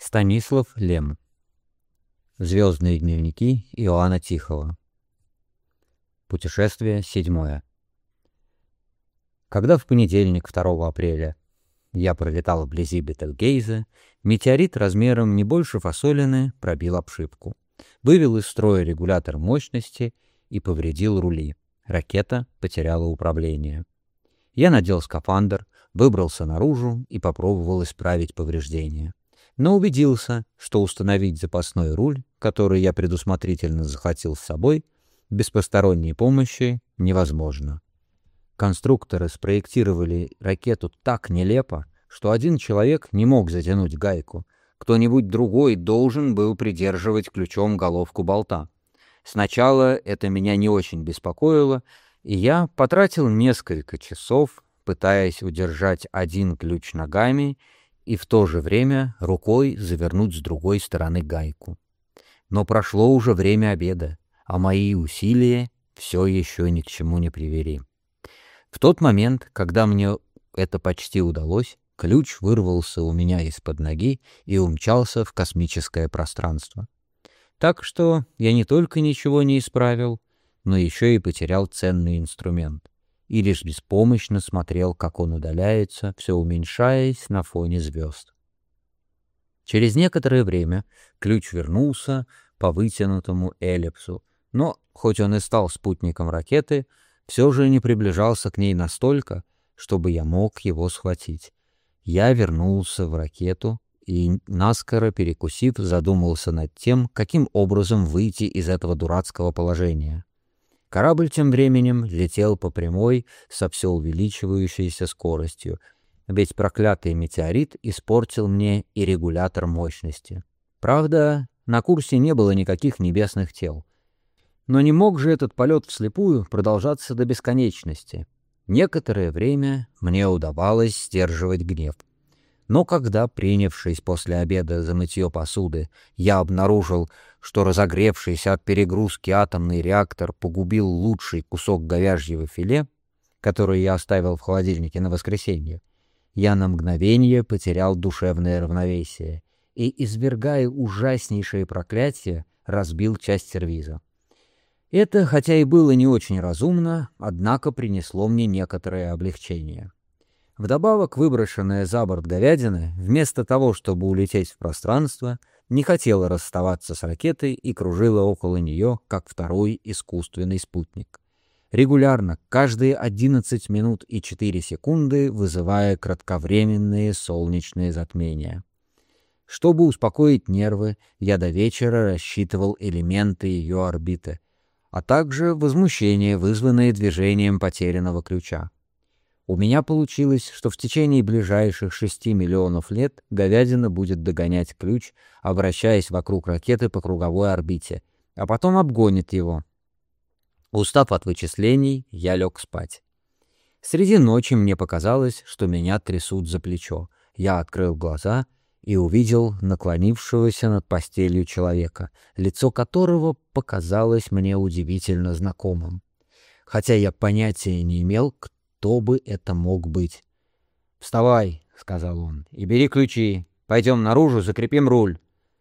Станислав Лем. Звездные дневники Иоанна Тихого. Путешествие 7. Когда в понедельник, 2 апреля, я пролетал вблизи Бетельгейзе, метеорит размером не больше фасолины пробил обшивку, вывел из строя регулятор мощности и повредил рули. Ракета потеряла управление. Я надел скафандр, выбрался наружу и попробовал исправить повреждения. Но убедился, что установить запасной руль, который я предусмотрительно захватил с собой, без посторонней помощи невозможно. Конструкторы спроектировали ракету так нелепо, что один человек не мог затянуть гайку, кто-нибудь другой должен был придерживать ключом головку болта. Сначала это меня не очень беспокоило, и я потратил несколько часов, пытаясь удержать один ключ ногами и в то же время рукой завернуть с другой стороны гайку. Но прошло уже время обеда, а мои усилия все еще ни к чему не привели. В тот момент, когда мне это почти удалось, ключ вырвался у меня из-под ноги и умчался в космическое пространство. Так что я не только ничего не исправил, но еще и потерял ценный инструмент, и лишь беспомощно смотрел, как он удаляется, все уменьшаясь на фоне звезд. Через некоторое время ключ вернулся по вытянутому эллипсу, но, хоть он и стал спутником ракеты, все же не приближался к ней настолько, чтобы я мог его схватить. Я вернулся в ракету и, наскоро перекусив, задумался над тем, каким образом выйти из этого дурацкого положения. Корабль тем временем летел по прямой со все увеличивающейся скоростью, ведь проклятый метеорит испортил мне и регулятор мощности. Правда, на курсе не было никаких небесных тел. Но не мог же этот полет вслепую продолжаться до бесконечности. Некоторое время мне удавалось сдерживать гнев. Но когда, принявшись после обеда за мытье посуды, я обнаружил, что разогревшийся от перегрузки атомный реактор погубил лучший кусок говяжьего филе, который я оставил в холодильнике на воскресенье, я на мгновение потерял душевное равновесие и, извергая ужаснейшее проклятие, разбил часть сервиза. Это, хотя и было не очень разумно, однако принесло мне некоторое облегчение. Вдобавок, выброшенная за борт говядина, вместо того, чтобы улететь в пространство, не хотела расставаться с ракетой и кружила около нее, как второй искусственный спутник, регулярно, каждые 11 минут и 4 секунды, вызывая кратковременные солнечные затмения. Чтобы успокоить нервы, я до вечера рассчитывал элементы ее орбиты, а также возмущение, вызванное движением потерянного ключа. У меня получилось, что в течение ближайших 6 миллионов лет говядина будет догонять ключ, обращаясь вокруг ракеты по круговой орбите, а потом обгонит его. Устав от вычислений, я лег спать. Среди ночи мне показалось, что меня трясут за плечо. Я открыл глаза и увидел наклонившегося над постелью человека, лицо которого показалось мне удивительно знакомым, хотя я понятия не имел, кто бы это мог быть. «Вставай», — сказал он, — «и бери ключи. Пойдем наружу, закрепим руль».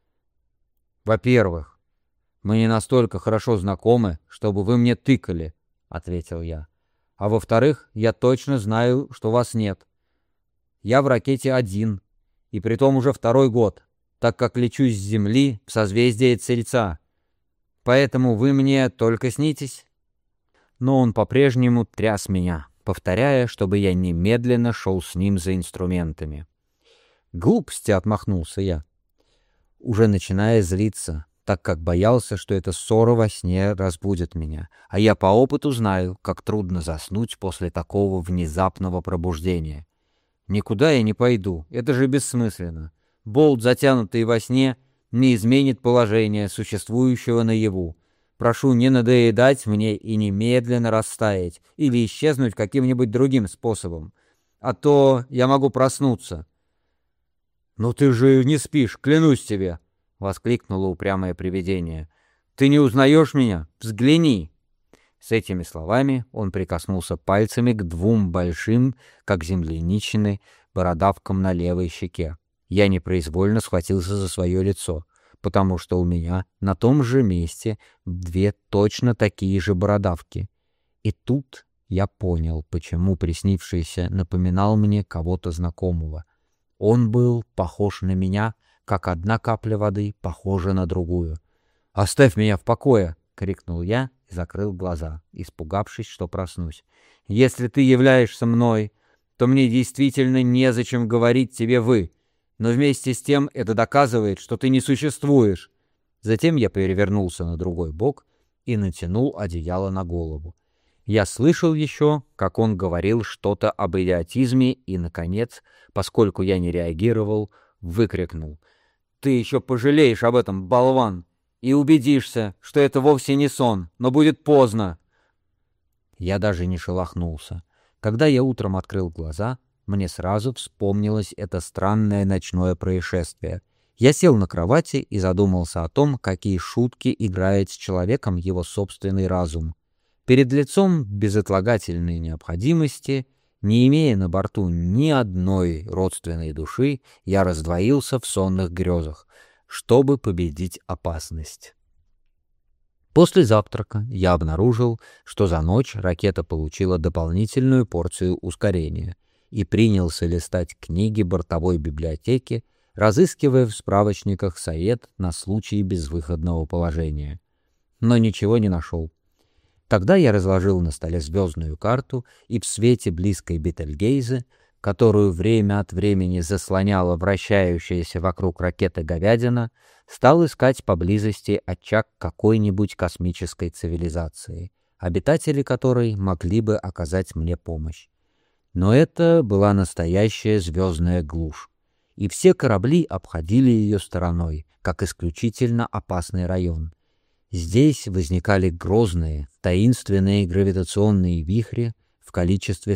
«Во-первых, мы не настолько хорошо знакомы, чтобы вы мне тыкали», — ответил я. «А во-вторых, я точно знаю, что вас нет. Я в ракете один, и притом уже 2-й год, так как лечу с Земли в созвездие Тельца. Поэтому вы мне только снитесь». Но он по-прежнему тряс меня, повторяя, чтобы я немедленно шел с ним за инструментами. «Глупости», — отмахнулся я, уже начиная злиться, так как боялся, что эта ссора во сне разбудит меня, а я по опыту знаю, как трудно заснуть после такого внезапного пробуждения. «Никуда я не пойду, это же бессмысленно. Болт, затянутый во сне, не изменит положение существующего наяву. Прошу не надоедать мне и немедленно растаять или исчезнуть каким-нибудь другим способом, а то я могу проснуться». «Ну ты же не спишь, клянусь тебе!» — воскликнуло упрямое привидение. «Ты не узнаешь меня? Взгляни!» С этими словами он прикоснулся пальцами к 2 большим, как земляничины, бородавкам на левой щеке. Я непроизвольно схватился за свое лицо, потому что у меня на том же месте две точно такие же бородавки. И тут я понял, почему приснившийся напоминал мне кого-то знакомого. Он был похож на меня, как одна капля воды похожа на другую. «Оставь меня в покое!» — крикнул я и закрыл глаза, испугавшись, что проснусь. «Если ты являешься мной, то мне действительно незачем говорить тебе «вы», но вместе с тем это доказывает, что ты не существуешь». Затем я перевернулся на другой бок и натянул одеяло на голову. Я слышал еще, как он говорил что-то об идиотизме и, наконец, поскольку я не реагировал, выкрикнул: «Ты еще пожалеешь об этом, болван, и убедишься, что это вовсе не сон, но будет поздно». Я даже не шелохнулся. Когда я утром открыл глаза, мне сразу вспомнилось это странное ночное происшествие. Я сел на кровати и задумался о том, какие шутки играет с человеком его собственный разум. Перед лицом безотлагательной необходимости, не имея на борту ни одной родственной души, я раздвоился в сонных грезах, чтобы победить опасность. После завтрака я обнаружил, что за ночь ракета получила дополнительную порцию ускорения и принялся листать книги бортовой библиотеки, разыскивая в справочниках совет на случай безвыходного положения. Но ничего не нашел. Тогда я разложил на столе звездную карту и в свете близкой Бетельгейзе, которую время от времени заслоняла вращающаяся вокруг ракеты говядина, стал искать поблизости очаг какой-нибудь космической цивилизации, обитатели которой могли бы оказать мне помощь. Но это была настоящая звездная глушь, и все корабли обходили ее стороной, как исключительно опасный район. Здесь возникали грозные, таинственные гравитационные вихри в количестве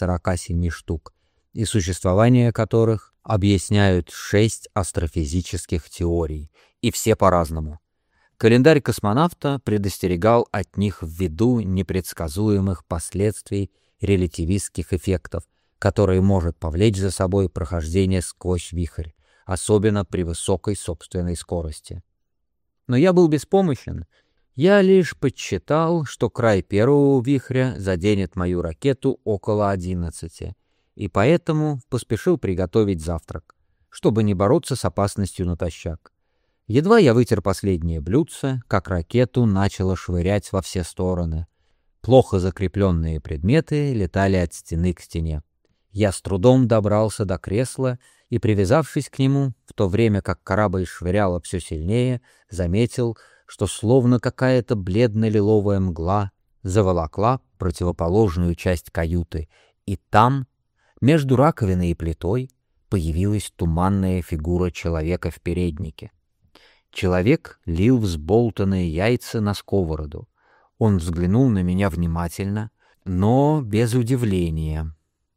147 штук, и существование которых объясняют 6 астрофизических теорий, и все по-разному. Календарь космонавта предостерегал от них ввиду непредсказуемых последствий релятивистских эффектов, которые может повлечь за собой прохождение сквозь вихрь, особенно при высокой собственной скорости. Но я был беспомощен. Я лишь подсчитал, что край первого вихря заденет мою ракету около 11, и поэтому поспешил приготовить завтрак, чтобы не бороться с опасностью натощак. Едва я вытер последнее блюдце, как ракету начало швырять во все стороны. Плохо закрепленные предметы летали от стены к стене. Я с трудом добрался до кресла и, привязавшись к нему, в то время как корабль швыряло все сильнее, заметил, что словно какая-то бледно-лиловая мгла заволокла противоположную часть каюты, и там, между раковиной и плитой, появилась туманная фигура человека в переднике. Человек лил взболтанные яйца на сковороду. Он взглянул на меня внимательно, но без удивления.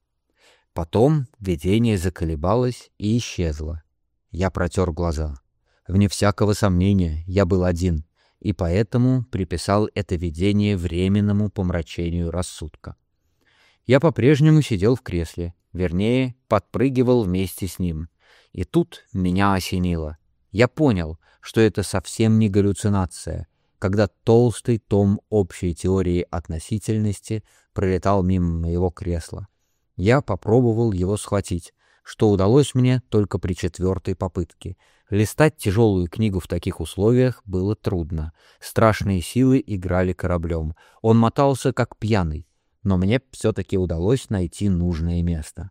Потом видение заколебалось и исчезло. Я протер глаза. Вне всякого сомнения, я был один, и поэтому приписал это видение временному помрачению рассудка. Я по-прежнему сидел в кресле, вернее, подпрыгивал вместе с ним. И тут меня осенило. Я понял, что это совсем не галлюцинация, когда толстый том общей теории относительности пролетал мимо моего кресла. Я попробовал его схватить, что удалось мне только при 4-й попытке. Листать тяжелую книгу в таких условиях было трудно. Страшные силы играли кораблем. Он мотался как пьяный, но мне все-таки удалось найти нужное место.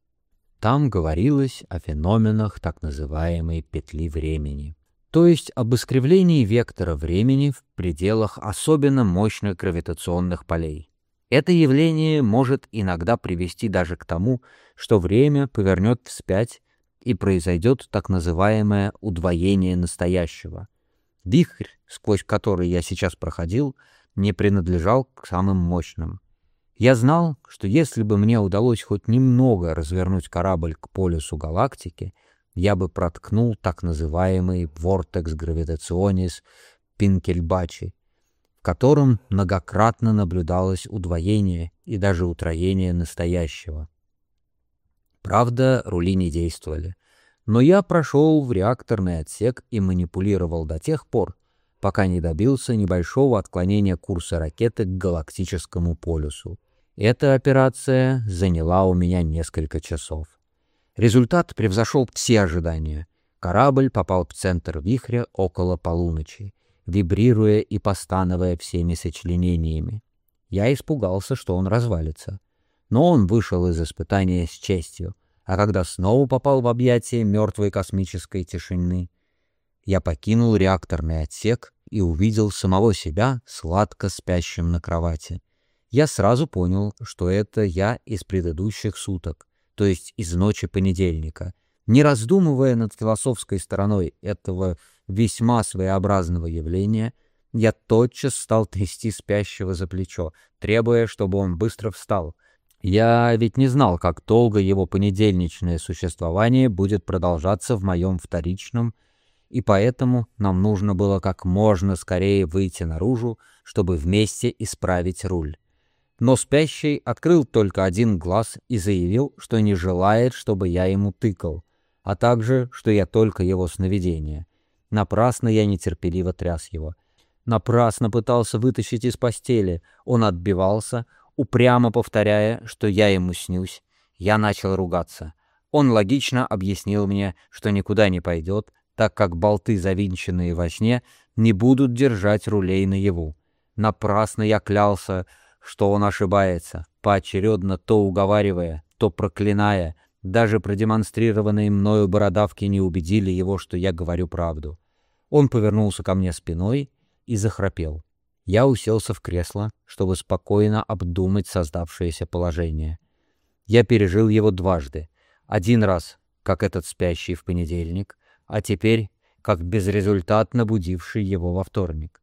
Там говорилось о феноменах так называемой петли времени, то есть об искривлении вектора времени в пределах особенно мощных гравитационных полей. Это явление может иногда привести даже к тому, что время повернет вспять и произойдет так называемое удвоение настоящего. Вихрь, сквозь который я сейчас проходил, не принадлежал к самым мощным. Я знал, что если бы мне удалось хоть немного развернуть корабль к полюсу галактики, я бы проткнул так называемый vortex gravitationis Пинкельбачи, в котором многократно наблюдалось удвоение и даже утроение настоящего. Правда, рули не действовали, Но я прошел в реакторный отсек и манипулировал до тех пор, пока не добился небольшого отклонения курса ракеты к галактическому полюсу. Эта операция заняла у меня несколько часов. Результат превзошел все ожидания. Корабль попал в центр вихря около полуночи, вибрируя и постановая всеми сочленениями. Я испугался, что он развалится. Но он вышел из испытания с честью, а когда снова попал в объятия мертвой космической тишины, я покинул реакторный отсек и увидел самого себя сладко спящим на кровати. Я сразу понял, что это я из предыдущих суток, то есть из ночи понедельника. Не раздумывая над философской стороной этого весьма своеобразного явления, я тотчас стал трясти спящего за плечо, требуя, чтобы он быстро встал. Я ведь не знал, как долго его понедельничное существование будет продолжаться в моем вторичном, и поэтому нам нужно было как можно скорее выйти наружу, чтобы вместе исправить руль. Но спящий открыл только один глаз и заявил, что не желает, чтобы я ему тыкал, а также, что я только его сновидение. Напрасно я нетерпеливо тряс его. Напрасно пытался вытащить из постели. Он отбивался, упрямо повторяя, что я ему снюсь. Я начал ругаться. Он логично объяснил мне, что никуда не пойдет, так как болты, завинченные во сне, не будут держать рулей наяву. Напрасно я клялся, что он ошибается, поочередно то уговаривая, то проклиная. Даже продемонстрированные мною бородавки не убедили его, что я говорю правду. Он повернулся ко мне спиной и захрапел. Я уселся в кресло, чтобы спокойно обдумать создавшееся положение. Я пережил его дважды. Один раз, как этот спящий в понедельник, а теперь, как безрезультатно будивший его во вторник.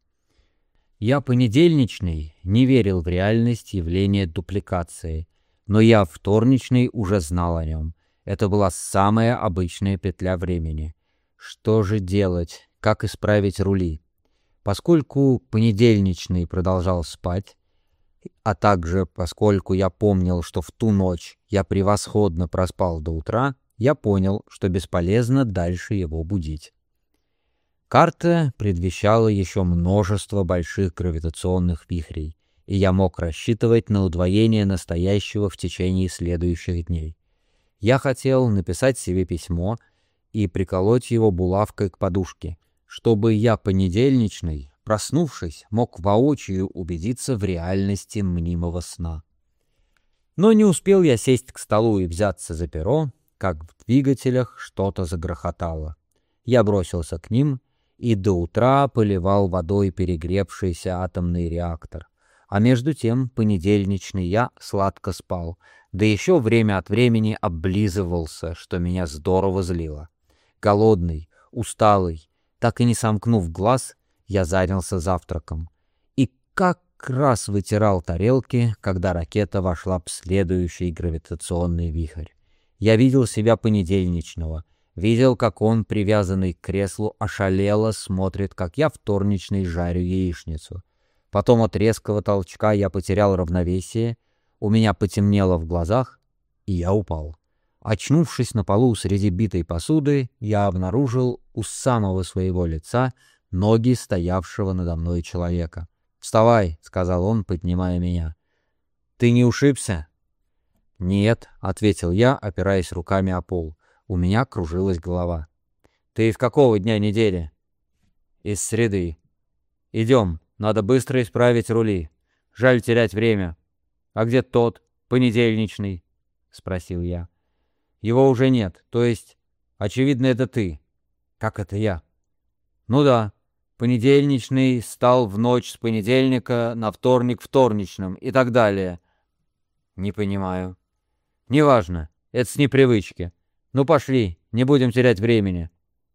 Я понедельничный не верил в реальность явления дупликации, но я вторничный уже знал о нем. Это была самая обычная петля времени. Что же делать? Как исправить рули? Поскольку понедельничный продолжал спать, а также поскольку я помнил, что в ту ночь я превосходно проспал до утра, я понял, что бесполезно дальше его будить. Карта предвещала еще множество больших гравитационных вихрей, и я мог рассчитывать на удвоение настоящего в течение следующих дней. Я хотел написать себе письмо и приколоть его булавкой к подушке, чтобы я понедельничный, проснувшись, мог воочию убедиться в реальности мнимого сна. Но не успел я сесть к столу и взяться за перо, как в двигателях что-то загрохотало. Я бросился к ним и до утра поливал водой перегревшийся атомный реактор. А между тем понедельничный я сладко спал, да еще время от времени облизывался, что меня здорово злило. Голодный, усталый, так и не сомкнув глаз, я занялся завтраком. И как раз вытирал тарелки, когда ракета вошла в следующий гравитационный вихрь. Я видел себя понедельничного, видел, как он, привязанный к креслу, ошалело смотрит, как я вторничный жарю яичницу. Потом от резкого толчка я потерял равновесие, у меня потемнело в глазах, и я упал. Очнувшись на полу среди битой посуды, я обнаружил у самого своего лица ноги стоявшего надо мной человека. «Вставай», — сказал он, поднимая меня. «Ты не ушибся?» «Нет», — ответил я, опираясь руками о пол. У меня кружилась голова. «Ты из какого дня недели?» «Из среды». «Идем, надо быстро исправить рули. Жаль терять время». «А где тот, понедельничный?» — спросил я. «Его уже нет, то есть, очевидно, это ты». «Как это я?» «Ну да, понедельничный стал в ночь с понедельника на вторник вторничным и так далее». «Не понимаю». «Неважно, это с непривычки. Ну пошли, не будем терять времени».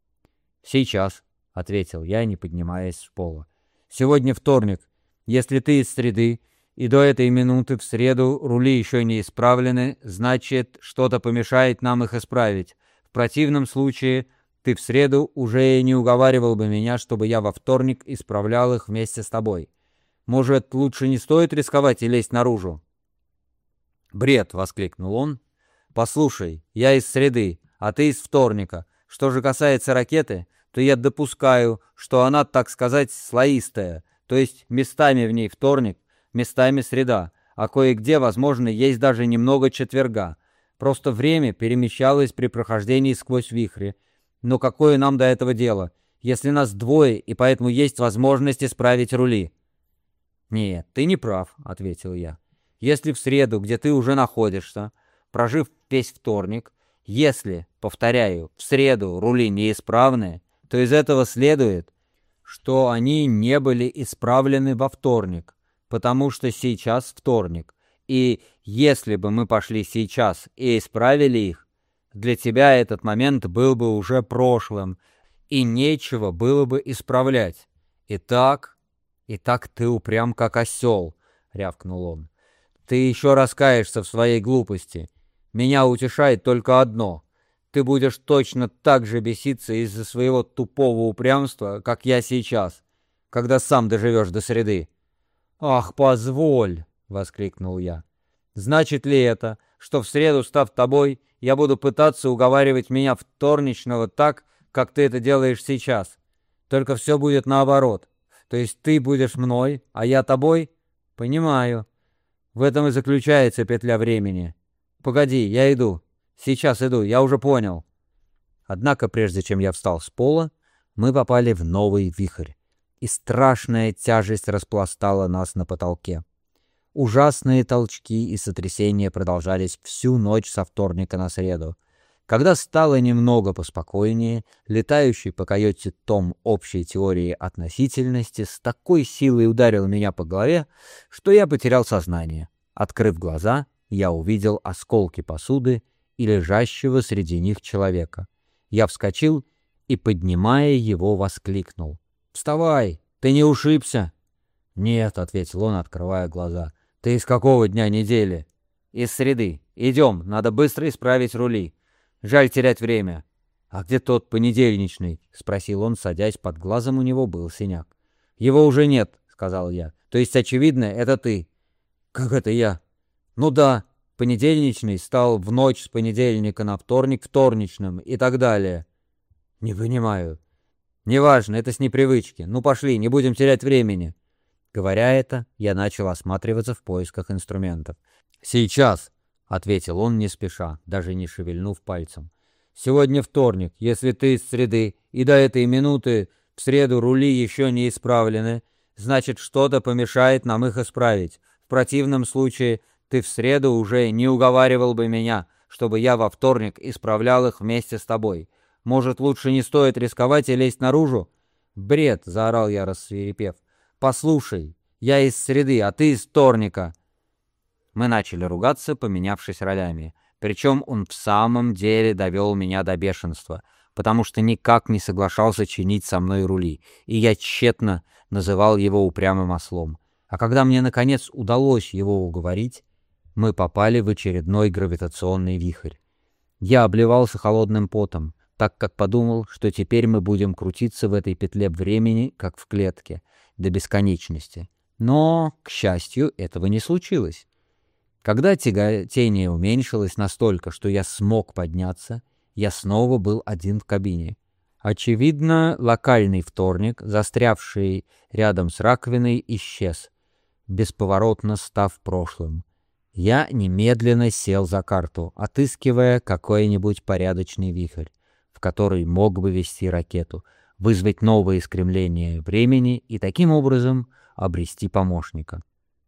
«Сейчас», — ответил я, не поднимаясь с пола. «Сегодня вторник. Если ты из среды, и до этой минуты в среду рули еще не исправлены, значит, что-то помешает нам их исправить. В противном случае ты в среду уже не уговаривал бы меня, чтобы я во вторник исправлял их вместе с тобой. Может, лучше не стоит рисковать и лезть наружу?» «Бред!» — воскликнул он. «Послушай, я из среды, а ты из вторника. Что же касается ракеты, то я допускаю, что она, так сказать, слоистая, то есть местами в ней вторник, местами среда, а кое-где, возможно, есть даже немного четверга. Просто время перемещалось при прохождении сквозь вихри. Но какое нам до этого дело, если нас двое, и поэтому есть возможность исправить рули? «Нет, ты не прав», — ответил я. «Если в среду, где ты уже находишься, прожив весь вторник, если, повторяю, в среду рули неисправны, то из этого следует, что они не были исправлены во вторник, потому что сейчас вторник, и если бы мы пошли сейчас и исправили их, для тебя этот момент был бы уже прошлым, и нечего было бы исправлять. Итак, ты упрям как осел», — рявкнул он. «Ты еще раскаешься в своей глупости. Меня утешает только одно. Ты будешь точно так же беситься из-за своего тупого упрямства, как я сейчас, когда сам доживешь до среды». «Ах, позволь!» — воскликнул я. «Значит ли это, что в среду, став тобой, я буду пытаться уговаривать меня вторничного так, как ты это делаешь сейчас? Только все будет наоборот. То есть ты будешь мной, а я тобой? Понимаю. В этом и заключается петля времени. Погоди, я иду. Сейчас иду, я уже понял». Однако, прежде чем я встал с пола, мы попали в новый вихрь, и страшная тяжесть распластала нас на потолке. Ужасные толчки и сотрясения продолжались всю ночь со вторника на среду. Когда стало немного поспокойнее, летающий по каюте том общей теории относительности с такой силой ударил меня по голове, что я потерял сознание. Открыв глаза, я увидел осколки посуды и лежащего среди них человека. Я вскочил и, поднимая его, воскликнул: «Вставай! Ты не ушибся?» «Нет», — ответил он, открывая глаза. «Ты из какого дня недели?» «Из среды. Идем, надо быстро исправить рули. Жаль терять время». «А где тот понедельничный?» — спросил он, садясь, под глазом у него был синяк. «Его уже нет», — сказал я. «То есть, очевидно, это ты». «Как это я?» «Ну да, понедельничный стал в ночь с понедельника на вторник вторничным и так далее». «Не понимаю». «Неважно, это с непривычки. Ну пошли, не будем терять времени». Говоря это, я начал осматриваться в поисках инструментов. «Сейчас», — ответил он не спеша, даже не шевельнув пальцем. «Сегодня вторник. Если ты из среды, и до этой минуты в среду рули еще не исправлены, значит, что-то помешает нам их исправить. В противном случае ты в среду уже не уговаривал бы меня, чтобы я во вторник исправлял их вместе с тобой. Может, лучше не стоит рисковать и лезть наружу?» «Бред!» — заорал я, рассвирепев. «Послушай, я из среды, а ты из вторника». Мы начали ругаться, поменявшись ролями. Причем он в самом деле довел меня до бешенства, потому что никак не соглашался чинить со мной рули, и я тщетно называл его упрямым ослом. А когда мне, наконец, удалось его уговорить, мы попали в очередной гравитационный вихрь. Я обливался холодным потом, так как подумал, что теперь мы будем крутиться в этой петле времени, как в клетке, до бесконечности. Но, к счастью, этого не случилось. Когда тяготение уменьшилось настолько, что я смог подняться, я снова был один в кабине. Очевидно, локальный вторник, застрявший рядом с раковиной, исчез, бесповоротно став прошлым. Я немедленно сел за карту, отыскивая какой-нибудь порядочный вихрь, в который мог бы вести ракету, вызвать новое искривление времени и таким образом обрести помощника.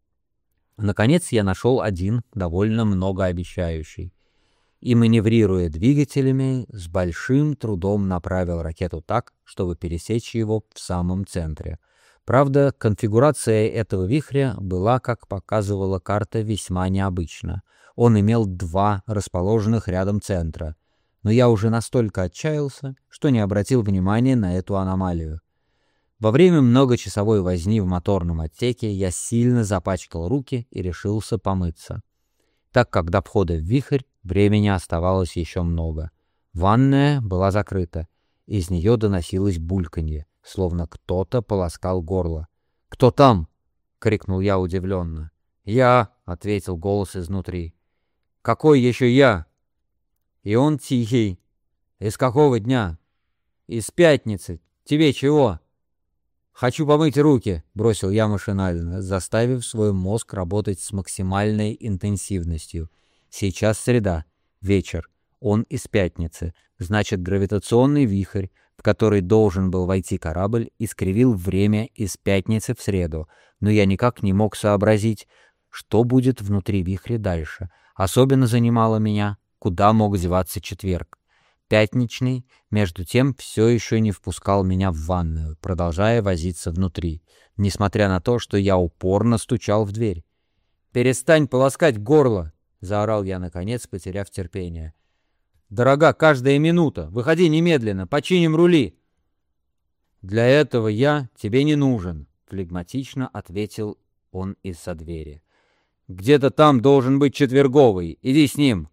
Наконец я нашел один, довольно многообещающий, и, маневрируя двигателями, с большим трудом направил ракету так, чтобы пересечь его в самом центре. Правда, конфигурация этого вихря была, как показывала карта, весьма необычна. Он имел два расположенных рядом центра, но я уже настолько отчаялся, что не обратил внимания на эту аномалию. Во время многочасовой возни в моторном отсеке я сильно запачкал руки и решился помыться. Так как до входа в вихрь времени оставалось еще много. Ванная была закрыта, из нее доносилось бульканье, словно кто-то полоскал горло. «Кто там?» — крикнул я удивленно. «Я», — ответил голос изнутри. «Какой еще я?» «И он тихий». Из какого дня? Из пятницы. Тебе чего? Хочу помыть руки, бросил я машинально, заставив свой мозг работать с максимальной интенсивностью. Сейчас среда, вечер. Он из пятницы. Значит, гравитационный вихрь, в который должен был войти корабль, искривил время из пятницы в среду. Но я никак не мог сообразить, что будет внутри вихря дальше. Особенно занимало меня, куда мог деваться четверг. Пятничный, между тем, все еще не впускал меня в ванную, продолжая возиться внутри, несмотря на то, что я упорно стучал в дверь. «Перестань полоскать горло!» — заорал я, наконец, потеряв терпение. «Дорога, каждая минута! Выходи немедленно! Починим рули!» «Для этого я тебе не нужен», — флегматично ответил он из-за двери. «Где-то там должен быть четверговый. Иди с ним».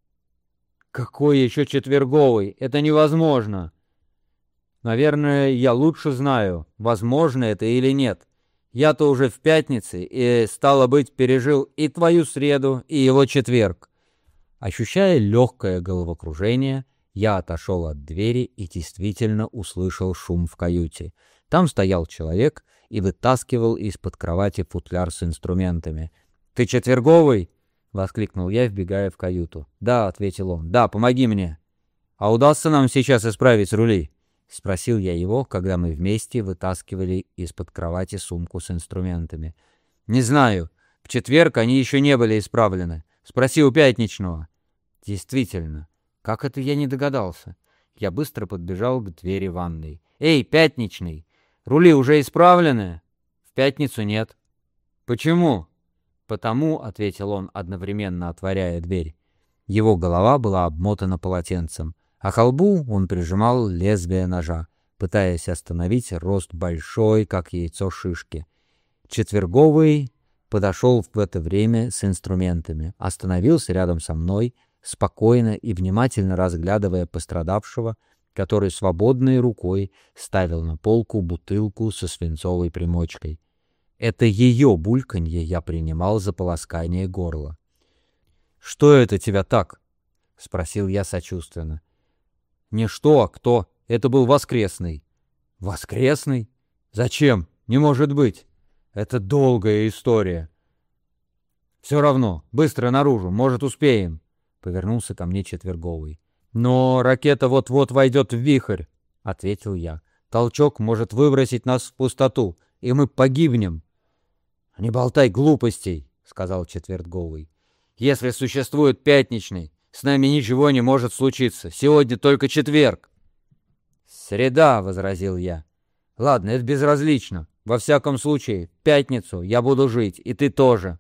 «Какой еще четверговый? Это невозможно!» «Наверное, я лучше знаю, возможно это или нет. Я-то уже в пятнице и, стало быть, пережил и твою среду, и его четверг». Ощущая легкое головокружение, я отошел от двери и действительно услышал шум в каюте. Там стоял человек и вытаскивал из-под кровати футляр с инструментами. «Ты четверговый?» — воскликнул я, вбегая в каюту. «Да», — ответил он, — «да, помоги мне». «А удастся нам сейчас исправить рули?» — спросил я его, когда мы вместе вытаскивали из-под кровати сумку с инструментами. «Не знаю. В четверг они еще не были исправлены. Спроси у пятничного». Действительно, как это я не догадался? Я быстро подбежал к двери ванной. «Эй, пятничный! Рули уже исправлены?» «В пятницу нет». «Почему?» «Потому», — ответил он, одновременно отворяя дверь. Его голова была обмотана полотенцем, а к колбу он прижимал лезвие ножа, пытаясь остановить рост большой, как яйцо шишки. Четверговый подошел в это время с инструментами, остановился рядом со мной, спокойно и внимательно разглядывая пострадавшего, который свободной рукой ставил на полку бутылку со свинцовой примочкой. Это ее бульканье я принимал за полоскание горла. «Что это тебя так?» — спросил я сочувственно. «Не что, а кто. Это был воскресный». «Воскресный? Зачем? Не может быть. Это долгая история». «Все равно. Быстро наружу. Может, успеем». Повернулся ко мне четверговый. «Но ракета вот-вот войдет в вихрь», — ответил я. «Толчок может выбросить нас в пустоту, и мы погибнем». «Не болтай глупостей», — сказал четверговый. «Если существует пятничный, с нами ничего не может случиться. Сегодня только четверг». «Среда», — возразил я. «Ладно, это безразлично. Во всяком случае, в пятницу я буду жить, и ты тоже».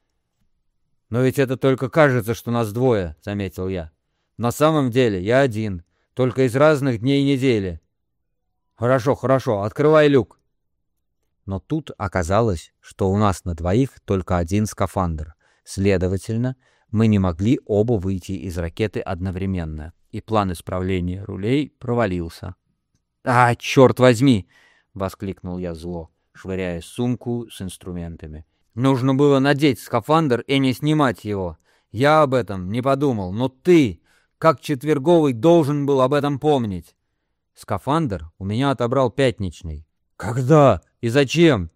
«Но ведь это только кажется, что нас двое», — заметил я. «На самом деле я один, только из разных дней недели». «Хорошо, хорошо, открывай люк». Но тут оказалось, что у нас на двоих только один скафандр. Следовательно, мы не могли оба выйти из ракеты одновременно, и план исправления рулей провалился. «А, черт возьми!» — воскликнул я зло, швыряя сумку с инструментами. «Нужно было надеть скафандр и не снимать его. Я об этом не подумал, но ты, как четверговый, должен был об этом помнить». «Скафандр у меня отобрал пятничный». «Когда? И зачем?»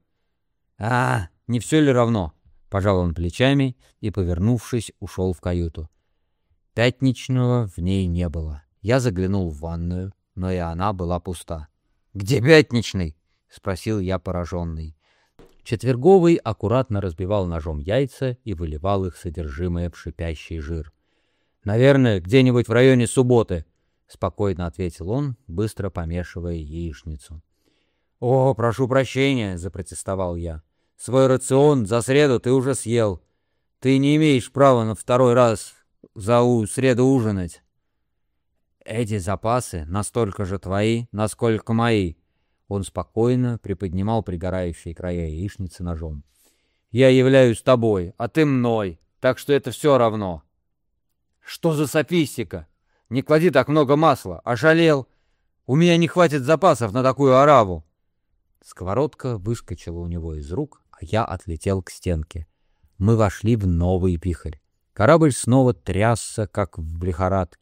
Не все ли равно?» — пожал он плечами и, повернувшись, ушел в каюту. Пятничного в ней не было. Я заглянул в ванную, но и она была пуста. «Где пятничный?» — спросил я пораженный. Четверговый аккуратно разбивал ножом яйца и выливал их содержимое в шипящий жир. «Наверное, где-нибудь в районе субботы», — спокойно ответил он, быстро помешивая яичницу. «О, прошу прощения», — запротестовал я. «Свой рацион за среду ты уже съел. Ты не имеешь права на второй раз за среду ужинать». «Эти запасы настолько же твои, насколько мои». Он спокойно приподнимал пригорающие края яичницы ножом. «Я являюсь тобой, а ты мной, так что это все равно». «Что за софистика? Не клади так много масла, ошалел. У меня не хватит запасов на такую ораву». Сковородка выскочила у него из рук, а я отлетел к стенке. Мы вошли в новый вихрь. Корабль снова трясся, как в лихорадке.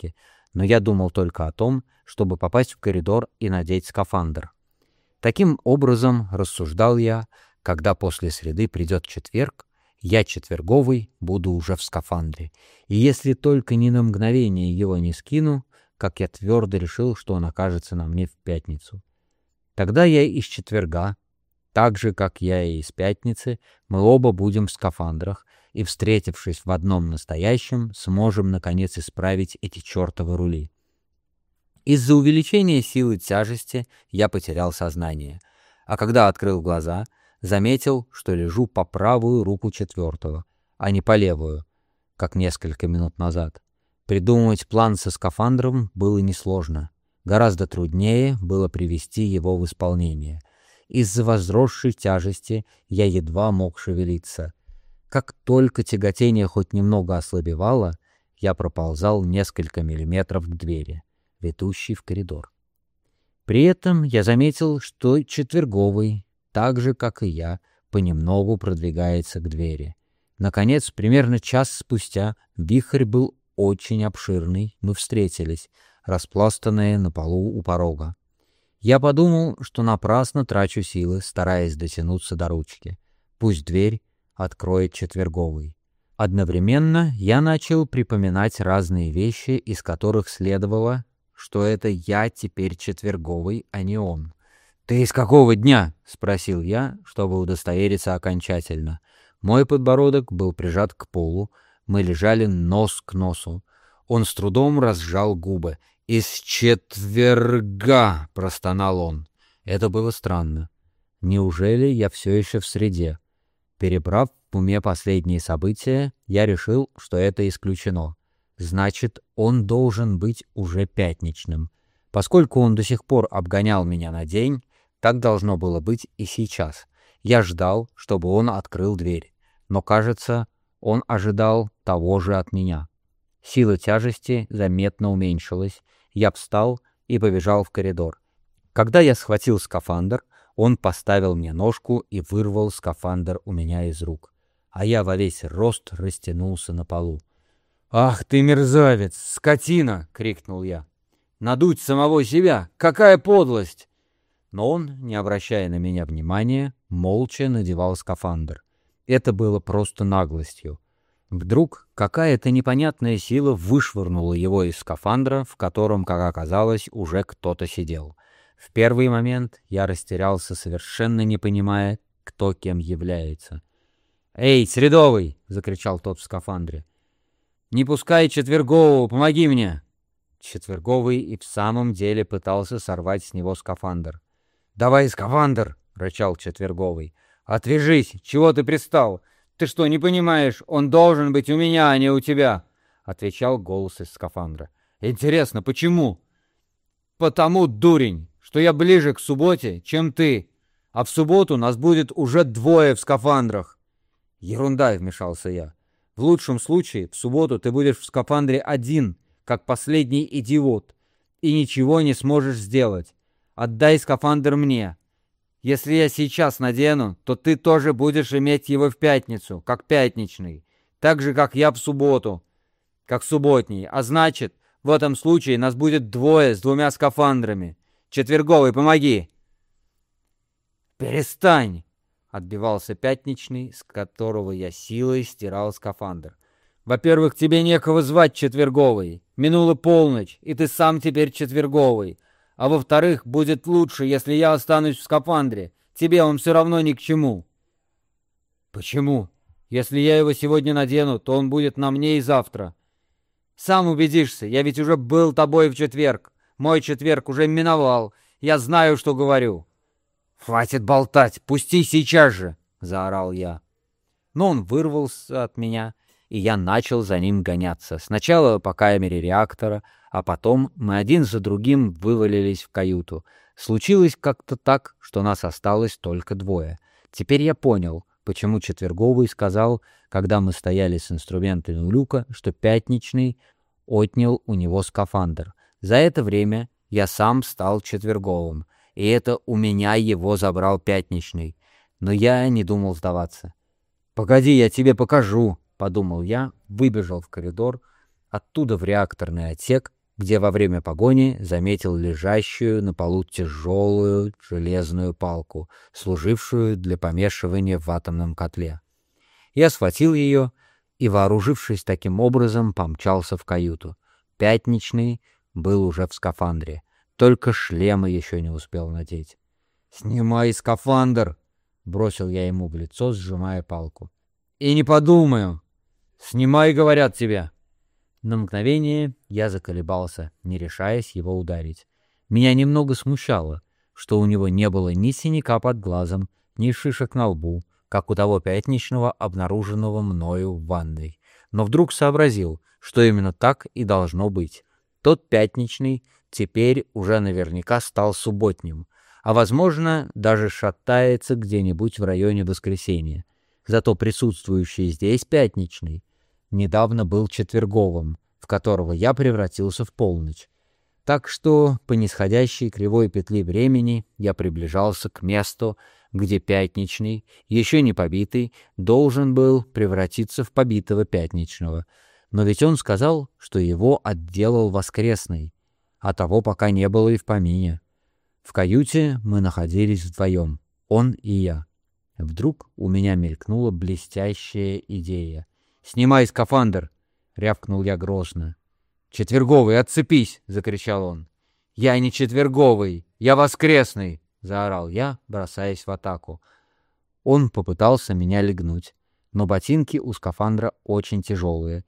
но я думал только о том, чтобы попасть в коридор и надеть скафандр. Таким образом, рассуждал я, когда после среды придет четверг, я четверговый буду уже в скафандре, и если только ни на мгновение его не скину, как я твердо решил, что он окажется на мне в пятницу. Тогда я из четверга, так же, как я и из пятницы, мы оба будем в скафандрах, и, встретившись в одном настоящем, сможем, наконец, исправить эти чертовы рули. Из-за увеличения силы тяжести я потерял сознание, а когда открыл глаза, заметил, что лежу по правую руку четвертого, а не по левую, как несколько минут назад. Придумать план со скафандром было несложно. Гораздо труднее было привести его в исполнение. Из-за возросшей тяжести я едва мог шевелиться. Как только тяготение хоть немного ослабевало, я проползал несколько миллиметров к двери, ведущей в коридор. При этом я заметил, что четверговый, так же, как и я, понемногу продвигается к двери. Наконец, примерно час спустя, вихрь был очень обширный, мы встретились, распластанные на полу у порога. Я подумал, что напрасно трачу силы, стараясь дотянуться до ручки. Пусть дверь откроет четверговый. Одновременно я начал припоминать разные вещи, из которых следовало, что это я теперь четверговый, а не он. «Ты из какого дня?» — спросил я, чтобы удостовериться окончательно. Мой подбородок был прижат к полу, мы лежали нос к носу. Он с трудом разжал губы. «Из четверга!» — простонал он. Это было странно. Неужели я все еще в среде? Перебрав в уме последние события, я решил, что это исключено. Значит, он должен быть уже пятничным. Поскольку он до сих пор обгонял меня на день, так должно было быть и сейчас. Я ждал, чтобы он открыл дверь. Но, кажется, он ожидал того же от меня. Сила тяжести заметно уменьшилась. Я встал и побежал в коридор. Когда я схватил скафандр, он поставил мне ножку и вырвал скафандр у меня из рук. А я во весь рост растянулся на полу. «Ах ты мерзавец, скотина!» — крикнул я. «Надуть самого себя! Какая подлость!» Но он, не обращая на меня внимания, молча надевал скафандр. Это было просто наглостью. Вдруг какая-то непонятная сила вышвырнула его из скафандра, в котором, как оказалось, уже кто-то сидел. В первый момент я растерялся, совершенно не понимая, кто кем является. «Эй, Средовый!» — закричал тот в скафандре. «Не пускай Четвергового, помоги мне!» Четверговый и в самом деле пытался сорвать с него скафандр. «Давай скафандр!» — рычал Четверговый. «Отвяжись! Чего ты пристал? Ты что, не понимаешь? Он должен быть у меня, а не у тебя!» — отвечал голос из скафандра. «Интересно, почему?» «Потому, дурень, что я ближе к субботе, чем ты, а в субботу нас будет уже двое в скафандрах». «Ерунда!» — вмешался я. «В лучшем случае в субботу ты будешь в скафандре один, как последний идиот, и ничего не сможешь сделать. Отдай скафандр мне. Если я сейчас надену, то ты тоже будешь иметь его в пятницу, как пятничный, так же, как я в субботу, как субботний. А значит, в этом случае нас будет двое с двумя скафандрами. Четверговый, помоги!» «Перестань!» — отбивался пятничный, с которого я силой стирал скафандр. «Во-первых, тебе некого звать Четверговый. Минула полночь, и ты сам теперь Четверговый. А во-вторых, будет лучше, если я останусь в скафандре. Тебе он все равно ни к чему». «Почему? Если я его сегодня надену, то он будет на мне и завтра». «Сам убедишься, я ведь уже был тобой в четверг. Мой четверг уже миновал. Я знаю, что говорю». «Хватит болтать, пусти сейчас же!» — заорал я. Но он вырвался от меня, и я начал за ним гоняться. Сначала по камере реактора, а потом мы один за другим вывалились в каюту. Случилось как-то так, что нас осталось только двое. Теперь я понял, почему Четверговый сказал, когда мы стояли с инструментами у люка, что пятничный отнял у него скафандр. За это время я сам стал Четверговым, и это у меня его забрал пятничный. Но я не думал сдаваться. «Погоди, я тебе покажу», — подумал я, выбежал в коридор, оттуда в реакторный отсек, где во время погони заметил лежащую на полу тяжелую железную палку, служившую для помешивания в атомном котле. Я схватил ее и, вооружившись таким образом, помчался в каюту. Пятничный был уже в скафандре, только шлема еще не успел надеть. «Снимай скафандр!» — бросил я ему в лицо, сжимая палку. «И не подумаю! Снимай, говорят тебе!» На мгновение я заколебался, не решаясь его ударить. Меня немного смущало, что у него не было ни синяка под глазом, ни шишек на лбу, как у того пятничного, обнаруженного мною в ванной. Но вдруг сообразил, что именно так и должно быть. Тот пятничный теперь уже наверняка стал субботним, а, возможно, даже шатается где-нибудь в районе воскресенья. Зато присутствующий здесь пятничный недавно был четверговым, в которого я превратился в полночь. Так что по нисходящей кривой петли времени я приближался к месту, где пятничный, еще не побитый, должен был превратиться в побитого пятничного. Но ведь он сказал, что его отделал воскресный, а того пока не было и в помине. В каюте мы находились вдвоем, он и я. Вдруг у меня мелькнула блестящая идея. «Снимай скафандр!» — рявкнул я грозно. «Четверговый, отцепись!» — закричал он. «Я не четверговый, я воскресный!» — заорал я, бросаясь в атаку. Он попытался меня легнуть, но ботинки у скафандра очень тяжелые.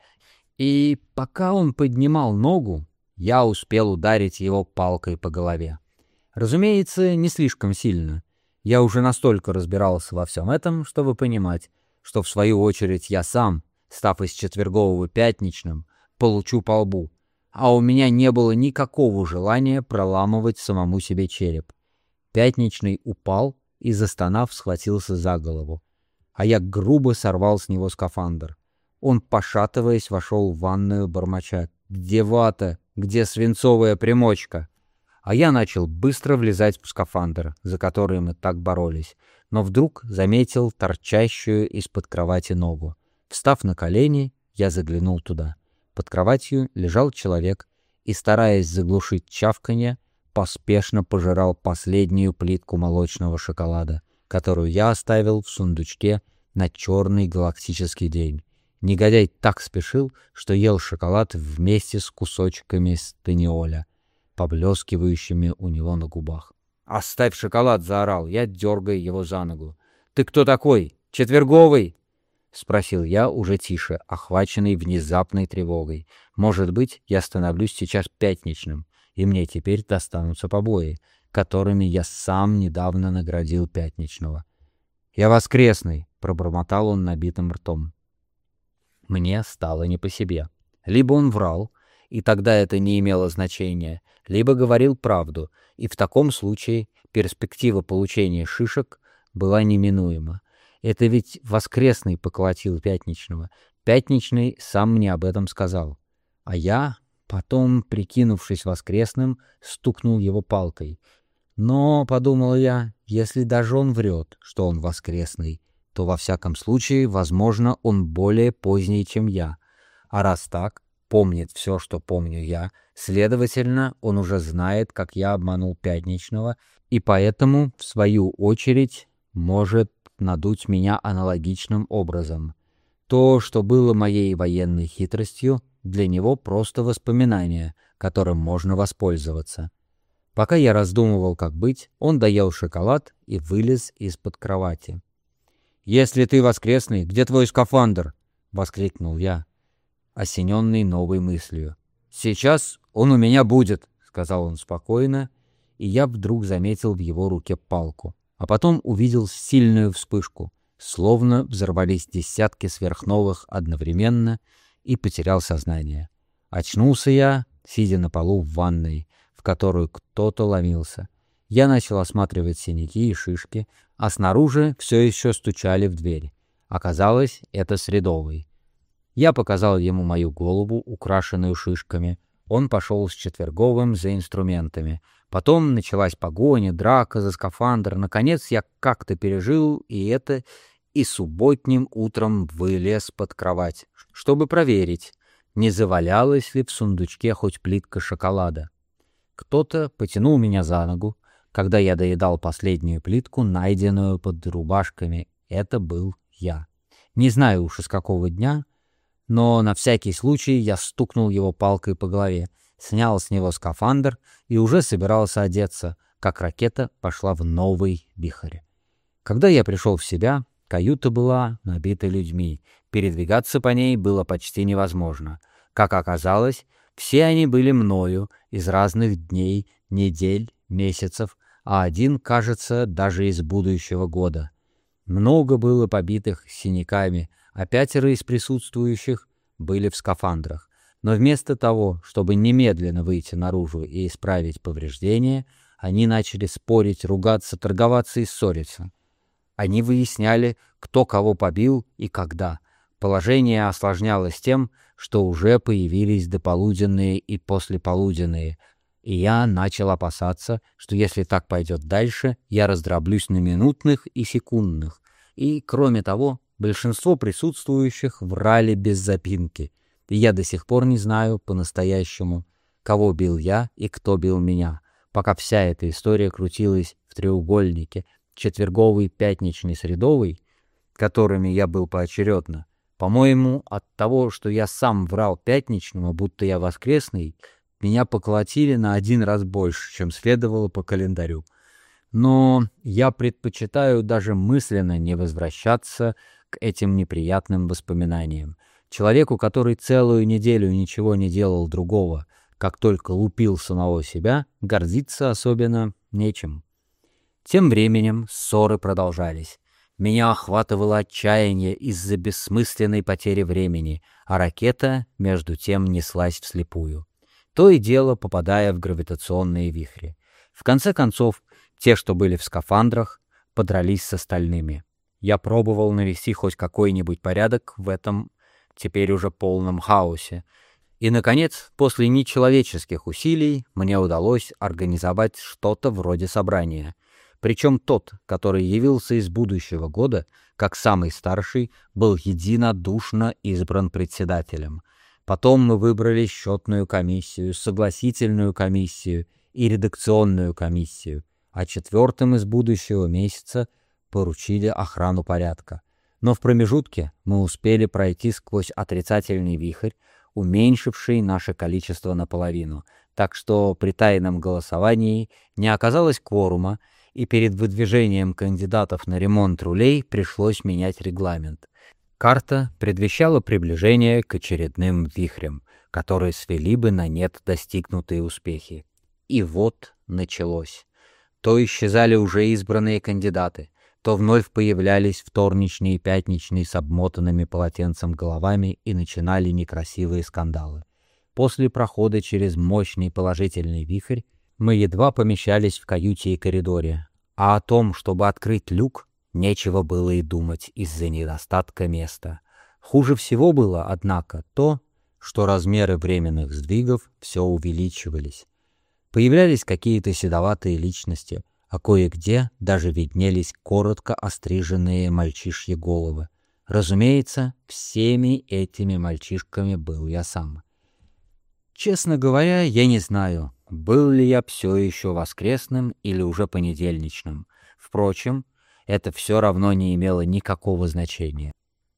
И пока он поднимал ногу, я успел ударить его палкой по голове. Разумеется, не слишком сильно. Я уже настолько разбирался во всем этом, чтобы понимать, что в свою очередь я сам, став из четвергового пятничным, получу по лбу, а у меня не было никакого желания проламывать самому себе череп. Пятничный упал и, застонав, схватился за голову, а я грубо сорвал с него скафандр. Он, пошатываясь, вошел в ванную, бормоча: «Где вата? Где свинцовая примочка?» А я начал быстро влезать в скафандр, за который мы так боролись, но вдруг заметил торчащую из-под кровати ногу. Встав на колени, я заглянул туда. Под кроватью лежал человек и, стараясь заглушить чавканье, поспешно пожирал последнюю плитку молочного шоколада, которую я оставил в сундучке на черный галактический день. Негодяй так спешил, что ел шоколад вместе с кусочками станиоля, поблескивающими у него на губах. «Оставь шоколад!» — заорал я, дергая его за ногу. «Ты кто такой? Четверговый?» — спросил я уже тише, охваченный внезапной тревогой. «Может быть, я становлюсь сейчас пятничным, и мне теперь достанутся побои, которыми я сам недавно наградил пятничного». «Я воскресный!» — пробормотал он набитым ртом. Мне стало не по себе. Либо он врал, и тогда это не имело значения, либо говорил правду, и в таком случае перспектива получения шишек была неминуема. Это ведь воскресный поколотил пятничного. Пятничный сам мне об этом сказал. А я, потом, прикинувшись воскресным, стукнул его палкой. Но, подумал я, если даже он врет, что он воскресный, то во всяком случае, возможно, он более поздний, чем я. А раз так, помнит все, что помню я, следовательно, он уже знает, как я обманул пятничного, и поэтому, в свою очередь, может надуть меня аналогичным образом. То, что было моей военной хитростью, для него просто воспоминание, которым можно воспользоваться. Пока я раздумывал, как быть, он доел шоколад и вылез из-под кровати. «Если ты воскресный, где твой скафандр?» — воскликнул я, осененный новой мыслью. «Сейчас он у меня будет», — сказал он спокойно, и я вдруг заметил в его руке палку, а потом увидел сильную вспышку, словно взорвались десятки сверхновых одновременно, и потерял сознание. Очнулся я, сидя на полу в ванной, в которую кто-то ломился. Я начал осматривать синяки и шишки, а снаружи все еще стучали в дверь. Оказалось, это Средовый. Я показал ему мою голову, украшенную шишками. Он пошел с Четверговым за инструментами. Потом началась погоня, драка за скафандр. Наконец я как-то пережил и это, и субботним утром вылез под кровать, чтобы проверить, не завалялась ли в сундучке хоть плитка шоколада. Кто-то потянул меня за ногу, когда я доедал последнюю плитку, найденную под рубашками. Это был я. Не знаю уж из какого дня, но на всякий случай я стукнул его палкой по голове, снял с него скафандр и уже собирался одеться, как ракета пошла в новый вихрь. Когда я пришел в себя, каюта была набита людьми. Передвигаться по ней было почти невозможно. Как оказалось, все они были мною из разных дней, недель, месяцев, а один, кажется, даже из будущего года. Много было побитых синяками, а 5 из присутствующих были в скафандрах. Но вместо того, чтобы немедленно выйти наружу и исправить повреждения, они начали спорить, ругаться, торговаться и ссориться. Они выясняли, кто кого побил и когда. Положение осложнялось тем, что уже появились дополуденные и послеполуденные, и я начал опасаться, что если так пойдет дальше, я раздроблюсь на минутных и секундных. И, кроме того, большинство присутствующих врали без запинки, и я до сих пор не знаю по-настоящему, кого бил я и кто бил меня, пока вся эта история крутилась в треугольнике четверговый, пятничный, средовый, которыми я был поочередно. По-моему, от того, что я сам врал пятничному, будто я воскресный, меня поколотили на 1 раз больше, чем следовало по календарю. Но я предпочитаю даже мысленно не возвращаться к этим неприятным воспоминаниям. Человеку, который целую неделю ничего не делал другого, как только лупил самого себя, гордиться особенно нечем. Тем временем ссоры продолжались. Меня охватывало отчаяние из-за бессмысленной потери времени, а ракета, между тем, неслась вслепую, то и дело попадая в гравитационные вихри. В конце концов, те, что были в скафандрах, подрались с остальными. Я пробовал навести хоть какой-нибудь порядок в этом теперь уже полном хаосе. И, наконец, после нечеловеческих усилий мне удалось организовать что-то вроде собрания. Причем тот, который явился из будущего года, как самый старший, был единодушно избран председателем. Потом мы выбрали счетную комиссию, согласительную комиссию и редакционную комиссию, а 4 из будущего месяца поручили охрану порядка. Но в промежутке мы успели пройти сквозь отрицательный вихрь, уменьшивший наше количество наполовину, так что при тайном голосовании не оказалось кворума, и перед выдвижением кандидатов на ремонт рулей пришлось менять регламент. Карта предвещала приближение к очередным вихрям, которые свели бы на нет достигнутые успехи. И вот началось. То исчезали уже избранные кандидаты, то вновь появлялись вторничные и пятничные с обмотанными полотенцем головами и начинали некрасивые скандалы. После прохода через мощный положительный вихрь мы едва помещались в каюте и коридоре, а о том, чтобы открыть люк, нечего было и думать из-за недостатка места. Хуже всего было, однако, то, что размеры временных сдвигов все увеличивались. Появлялись какие-то седоватые личности, а кое-где даже виднелись коротко остриженные мальчишьи головы. Разумеется, всеми этими мальчишками был я сам. Честно говоря, я не знаю, был ли я все еще воскресным или уже понедельничным. Впрочем, это все равно не имело никакого значения.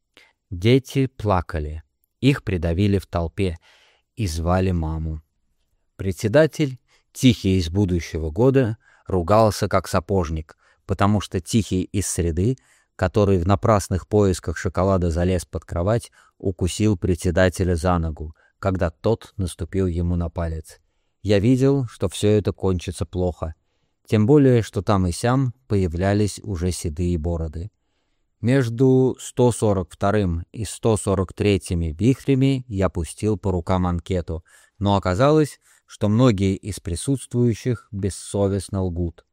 Дети плакали, их придавили в толпе и звали маму. Председатель, Тихий из будущего года, ругался как сапожник, потому что Тихий из среды, который в напрасных поисках шоколада залез под кровать, укусил председателя за ногу, когда тот наступил ему на палец. Я видел, что все это кончится плохо, тем более, что там и сям появлялись уже седые бороды. Между 142 и 143 вихрями я пустил по рукам анкету, но оказалось, что многие из присутствующих бессовестно лгут.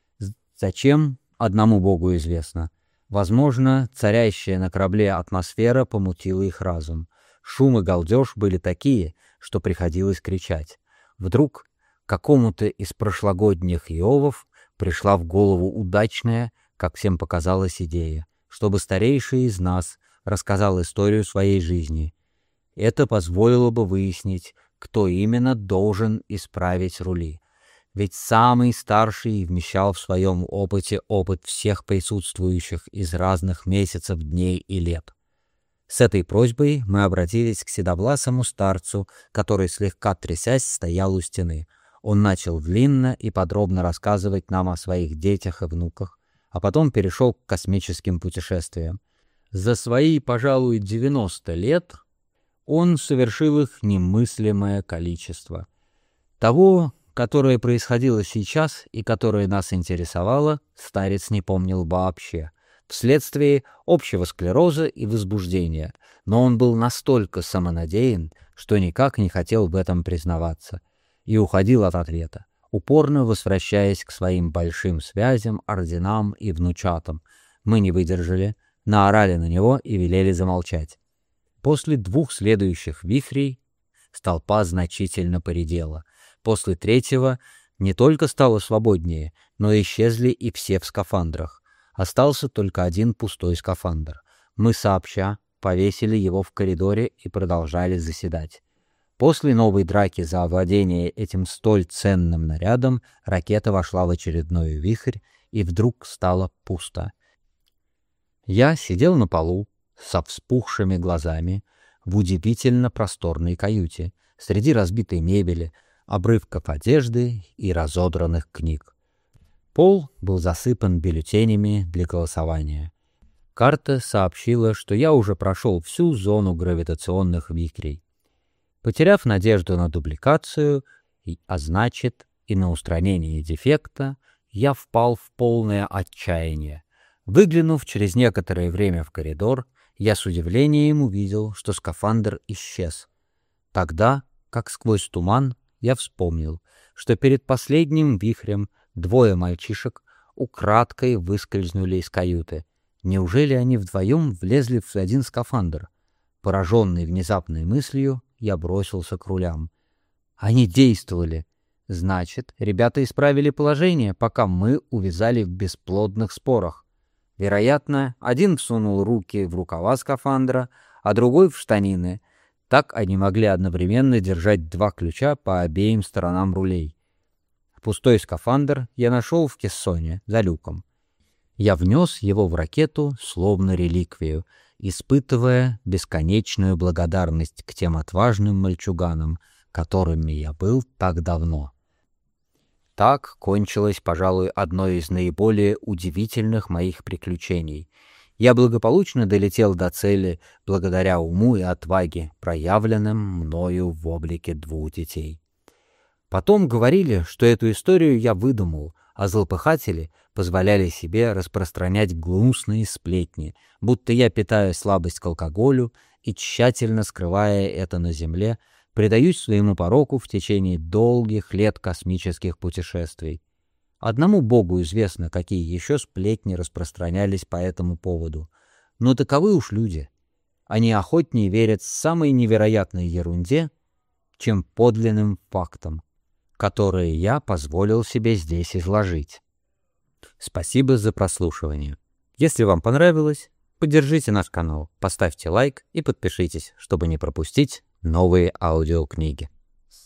Зачем? Одному Богу известно. Возможно, царящая на корабле атмосфера помутила их разум. Шум и галдеж были такие, что приходилось кричать. Вдруг какому-то из прошлогодних Иовов пришла в голову удачная, как всем показалась, идея, чтобы старейший из нас рассказал историю своей жизни. Это позволило бы выяснить, кто именно должен исправить рули. Ведь самый старший вмещал в своем опыте опыт всех присутствующих из разных месяцев, дней и лет. С этой просьбой мы обратились к седовласому старцу, который, слегка трясясь, стоял у стены. Он начал длинно и подробно рассказывать нам о своих детях и внуках, а потом перешел к космическим путешествиям. За свои, пожалуй, 90 лет он совершил их немыслимое количество. Того, которое происходило сейчас и которое нас интересовало, старец не помнил вообще, вследствие общего склероза и возбуждения, но он был настолько самонадеян, что никак не хотел в этом признаваться, и уходил от ответа, упорно возвращаясь к своим большим связям, орденам и внучатам. Мы не выдержали, наорали на него и велели замолчать. После 2 следующих вихрей толпа значительно поредела. После 3-го не только стало свободнее, но исчезли и все в скафандрах. Остался только один пустой скафандр. Мы сообща повесили его в коридоре и продолжали заседать. После новой драки за овладение этим столь ценным нарядом ракета вошла в очередной вихрь, и вдруг стало пусто. Я сидел на полу со вспухшими глазами в удивительно просторной каюте, среди разбитой мебели, обрывков одежды и разодранных книг. Пол был засыпан бюллетенями для голосования. Карта сообщила, что я уже прошел всю зону гравитационных вихрей. Потеряв надежду на дубликацию, а значит и на устранение дефекта, я впал в полное отчаяние. Выглянув через некоторое время в коридор, я с удивлением увидел, что скафандр исчез. Тогда, как сквозь туман, я вспомнил, что перед последним вихрем 2 мальчишек украдкой выскользнули из каюты. Неужели они вдвоем влезли в один скафандр? Пораженный внезапной мыслью, я бросился к рулям. Они действовали. Значит, ребята исправили положение, пока мы увязали в бесплодных спорах. Вероятно, один всунул руки в рукава скафандра, а другой в штанины. Так они могли одновременно держать 2 ключа по обеим сторонам рулей. Пустой скафандр я нашел в кессоне за люком. Я внес его в ракету, словно реликвию, испытывая бесконечную благодарность к тем отважным мальчуганам, которыми я был так давно. Так кончилось, пожалуй, одно из наиболее удивительных моих приключений. Я благополучно долетел до цели благодаря уму и отваге, проявленным мною в облике 2 детей. Потом говорили, что эту историю я выдумал, а злопыхатели позволяли себе распространять гнусные сплетни, будто я питаю слабость к алкоголю и, тщательно скрывая это на земле, предаюсь своему пороку в течение долгих лет космических путешествий. Одному Богу известно, какие еще сплетни распространялись по этому поводу. Но таковы уж люди. Они охотнее верят самой невероятной ерунде, чем подлинным фактам, которые я позволил себе здесь изложить. Спасибо за прослушивание. Если вам понравилось, поддержите наш канал, поставьте лайк и подпишитесь, чтобы не пропустить новые аудиокниги.